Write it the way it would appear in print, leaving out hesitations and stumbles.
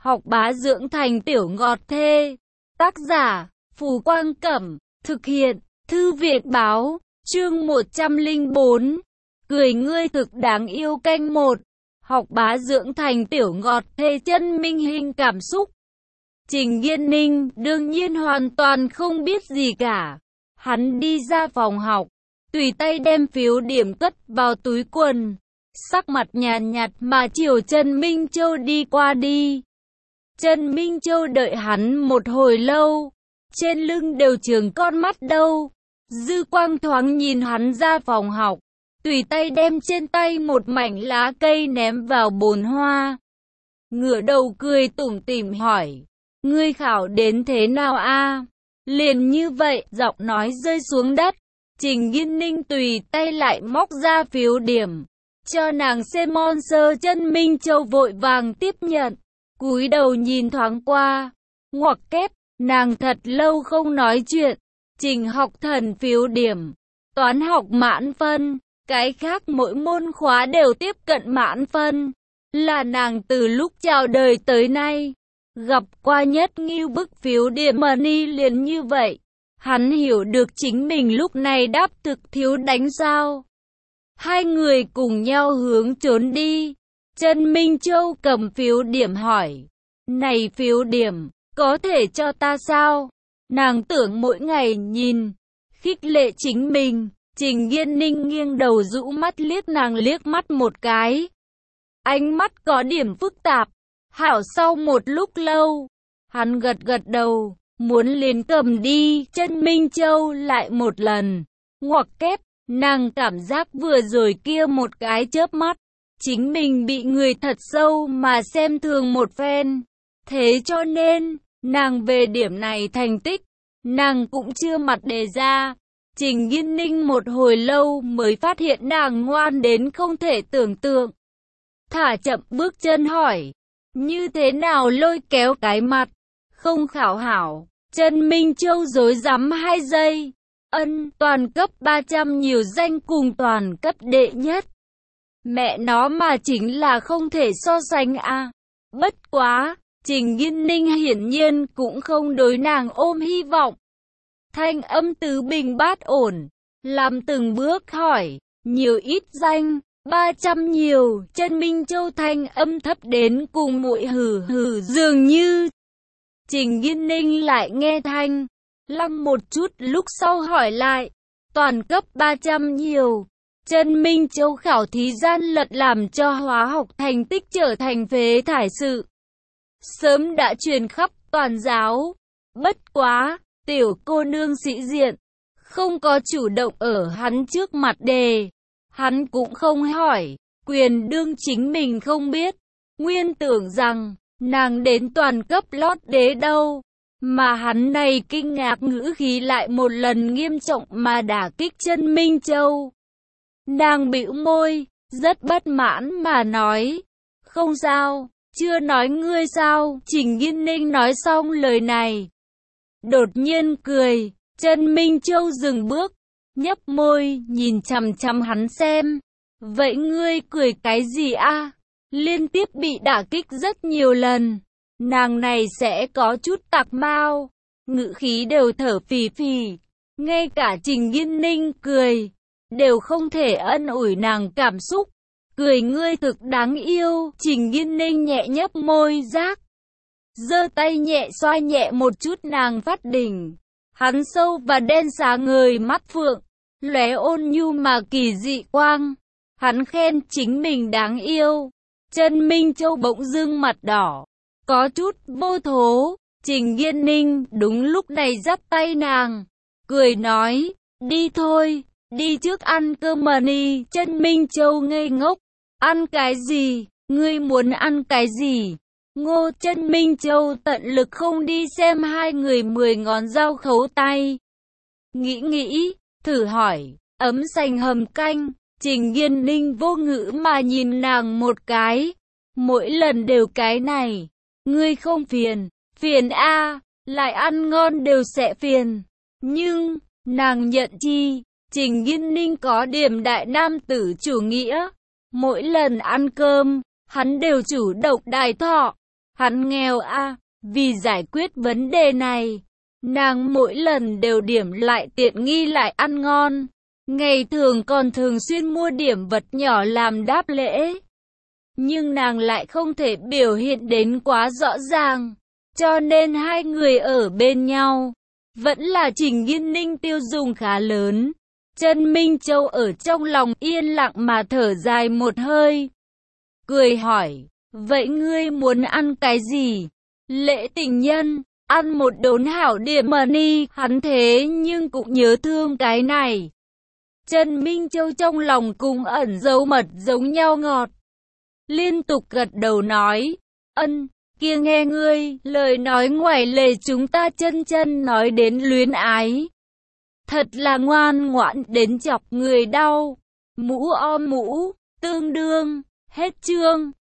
Học bá dưỡng thành tiểu ngọt thê. Tác giả, Phù Quang Cẩm. Thực hiện, Thư viện báo. Chương 104. Cười ngươi thực đáng yêu canh 1. Học bá dưỡng thành tiểu ngọt thê chân minh hình cảm xúc. Trình Nghiên Ninh đương nhiên hoàn toàn không biết gì cả. Hắn đi ra phòng học, tùy tay đem phiếu điểm cất vào túi quần. Sắc mặt nhàn nhạt mà chiều Trần Minh Châu đi qua đi. Trần Minh Châu đợi hắn một hồi lâu, trên lưng đều trường con mắt đâu. Dư quang thoáng nhìn hắn ra phòng học, tùy tay đem trên tay một mảnh lá cây ném vào bồn hoa. Ngửa đầu cười tủm tỉm hỏi, ngươi khảo đến thế nào a? Liền như vậy, giọng nói rơi xuống đất. Trình Nghiên Ninh tùy tay lại móc ra phiếu điểm, cho nàng xem mon sơ. Trần Minh Châu vội vàng tiếp nhận, cúi đầu nhìn thoáng qua, ngoặc kép, nàng thật lâu không nói chuyện. Trình học thần phiếu điểm, toán học mãn phân, cái khác mỗi môn khóa đều tiếp cận mãn phân, là nàng từ lúc chào đời tới nay gặp qua nhất ngưu bức phiếu điểm. Money liền như vậy, hắn hiểu được chính mình lúc này đáp thực thiếu đánh sao. Hai người cùng nhau hướng trốn đi. Trần Minh Châu cầm phiếu điểm hỏi, này phiếu điểm, có thể cho ta sao? Nàng tưởng mỗi ngày nhìn, khích lệ chính mình. Trình Nghiên Ninh nghiêng đầu rũ mắt liếc nàng liếc mắt một cái. Ánh mắt có điểm phức tạp. Hảo sau một lúc lâu, hắn gật gật đầu, muốn liền cầm đi. Trần Minh Châu lại một lần, ngoặc kép, nàng cảm giác vừa rồi kia một cái chớp mắt, chính mình bị người thật sâu mà xem thường một phen. Thế cho nên, nàng về điểm này thành tích, nàng cũng chưa mặt đề ra. Trình Nghiên Ninh một hồi lâu mới phát hiện nàng ngoan đến không thể tưởng tượng. Thả chậm bước chân hỏi, như thế nào lôi kéo cái mặt, không khảo hảo. Trần Minh Châu rối rắm 2 giây, toàn cấp 300 nhiều danh cùng toàn cấp đệ nhất. Mẹ nó mà chính là không thể so sánh a. Bất quá, Trình Nghiên Ninh hiển nhiên cũng không đối nàng ôm hy vọng. Thanh âm tứ bình bát ổn, làm từng bước hỏi, nhiều ít danh, 300 nhiều. Trần Minh Châu thanh âm thấp đến cùng muội hừ hừ dường như. Trình Nghiên Ninh lại nghe thanh lăng một chút, lúc sau hỏi lại, toàn cấp 300 nhiều. Trần Minh Châu khảo thí gian lận làm cho hóa học thành tích trở thành phế thải sự, sớm đã truyền khắp toàn giáo. Bất quá, tiểu cô nương sĩ diện, không có chủ động ở hắn trước mặt đề. Hắn cũng không hỏi, quyền đương chính mình không biết. Nguyên tưởng rằng, nàng đến toàn cấp lót đế đâu. Mà hắn này kinh ngạc ngữ khí lại một lần nghiêm trọng mà đả kích Trần Minh Châu. Nàng bĩu môi, rất bất mãn mà nói, không sao, chưa nói ngươi sao. Trình Nghiên Ninh nói xong lời này, đột nhiên cười. Trần Minh Châu dừng bước, nhấp môi, nhìn chằm chằm hắn xem. Vậy ngươi cười cái gì a? Liên tiếp bị đả kích rất nhiều lần, nàng này sẽ có chút tạc mau, ngữ khí đều thở phì phì. Ngay cả Trình Nghiên Ninh cười, đều không thể ân ủi nàng cảm xúc. Cười ngươi thực đáng yêu. Trình Nghiên Ninh nhẹ nhấp môi giác, giơ tay nhẹ xoa nhẹ một chút nàng phát đỉnh. Hắn sâu và đen sáng ngời mắt phượng, lóe ôn nhu mà kỳ dị quang. Hắn khen chính mình đáng yêu. Trần Minh Châu bỗng dưng mặt đỏ, có chút vô thố. Trình Nghiên Ninh đúng lúc này dắt tay nàng, cười nói, đi thôi, đi trước ăn cơm money. Trần Minh Châu ngây ngốc, ăn cái gì? Ngươi muốn ăn cái gì? Ngô. Trần Minh Châu tận lực không đi xem hai người 10 ngón dao khấu tay. Nghĩ, thử hỏi, ấm sành hầm canh. Trình Nghiên Ninh vô ngữ mà nhìn nàng một cái. Mỗi lần đều cái này. Ngươi không phiền? Phiền a, lại ăn ngon đều sẽ phiền. Nhưng, nàng nhận chi? Trình Nghiên Ninh có điểm đại nam tử chủ nghĩa. Mỗi lần ăn cơm, hắn đều chủ động đài thọ. Hắn nghèo à, vì giải quyết vấn đề này, nàng mỗi lần đều điểm lại tiện nghi lại ăn ngon. Ngày thường còn thường xuyên mua điểm vật nhỏ làm đáp lễ. Nhưng nàng lại không thể biểu hiện đến quá rõ ràng. Cho nên hai người ở bên nhau, vẫn là Trình Nghiên Ninh tiêu dùng khá lớn. Trần Minh Châu ở trong lòng yên lặng mà thở dài một hơi. Cười hỏi, vậy ngươi muốn ăn cái gì? Lễ tình nhân, ăn một đốn hảo điểm mà ni, hắn thế nhưng cũng nhớ thương cái này. Trần Minh Châu trong lòng cùng ẩn dấu mật giống nhau ngọt. Liên tục gật đầu nói, ân, kia nghe ngươi, lời nói ngoài lề chúng ta chân chân nói đến luyến ái. Thật là ngoan ngoãn đến chọc người đau. Mũ o mũ, tương đương, hết chương.